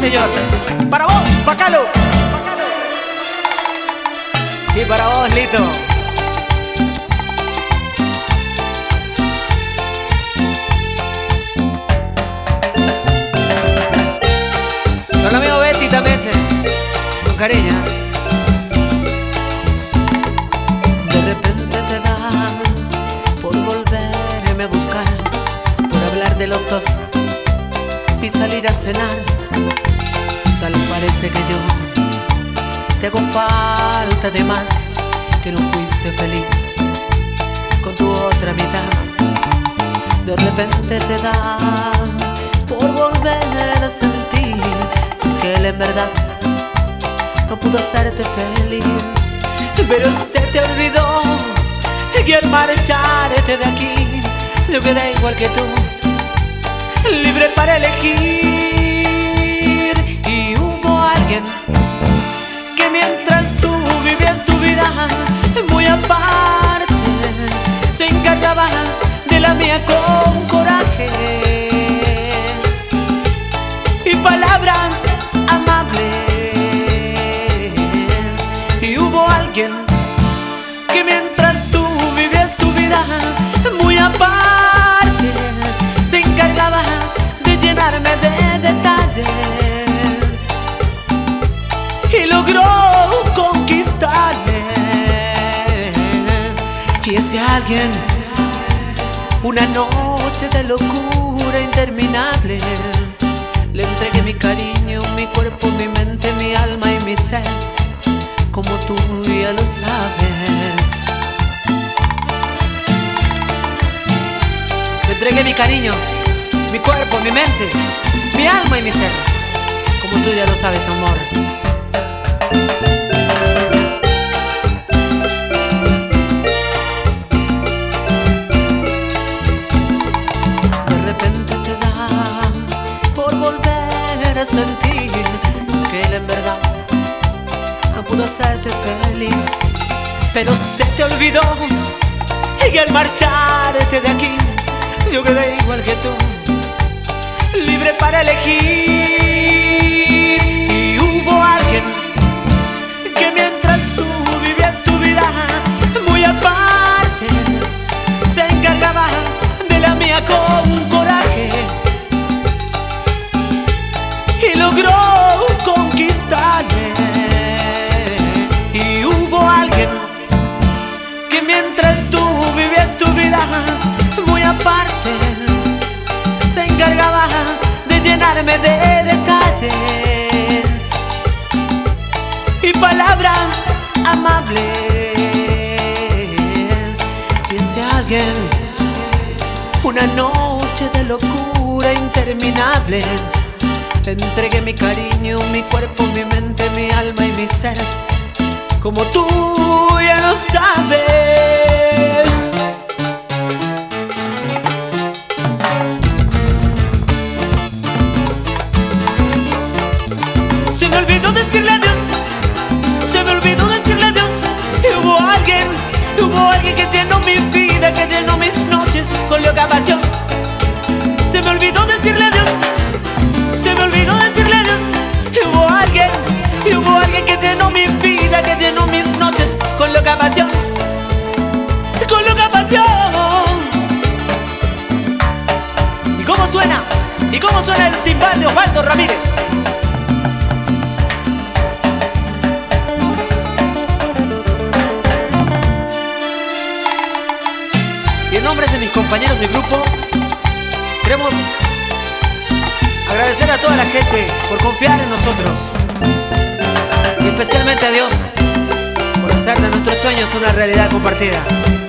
señor. Para vos, Pacalo. Y para vos, Lito. Con el amigo Betty también, che. Con cariño. De repente te da por volverme a buscar, por hablar de los dos y salir a cenar. Tal parece que yo te hago falta de más, que no fuiste feliz con tu otra mitad. De repente te da por volver a sentir, si es que él en verdad no pudo hacerte feliz. Pero se te olvidó que al marcharte de aquí yo quedé igual que tú, libre para elegir. Y hubo alguien que mientras tú vivías tu vida muy aparte, se encargaba de la mía con coraje y palabras amables. Y hubo alguien que mientras tú vivías tu vida muy aparte, se encargaba de llenarme de detalles y logró conquistarme. Y ese alguien, una noche de locura interminable, le entregué mi cariño, mi cuerpo, mi mente, mi alma y mi ser, como tú ya lo sabes. Le entregué mi cariño, mi cuerpo, mi mente, mi alma y mi ser, como tú ya lo sabes, amor. De repente te da por volver a sentir, es que él en verdad no pudo hacerte feliz. Pero se te olvidó y al marcharte de aquí yo quedé igual que tú, libre para elegir. Y hubo alguien que mientras tú vivías tu vida muy aparte, se encargaba de la mía con coraje y logró conquistarme. Y hubo alguien que mientras tú vivías tu vida muy aparte, se encargaba de llenarme de detalles y palabras amables. Y ese alguien, una noche de locura interminable, le entregué mi cariño, mi cuerpo, mi mente, mi alma y mi ser, como tú ya lo sabes. Se me olvidó decirle adiós, se me olvidó decirle adiós. Y hubo alguien que llenó mi vida, que llenó mis noches con loca pasión. Se me olvidó decirle adiós, se me olvidó decirle adiós. Y hubo alguien que llenó mi vida, que llenó mis noches con loca pasión, con loca pasión. ¿Y cómo suena? ¿Y cómo suena el timbal de Osvaldo Ramírez? Y en nombre de mis compañeros de grupo, queremos agradecer a toda la gente por confiar en nosotros, y especialmente a Dios por hacer de nuestros sueños una realidad compartida.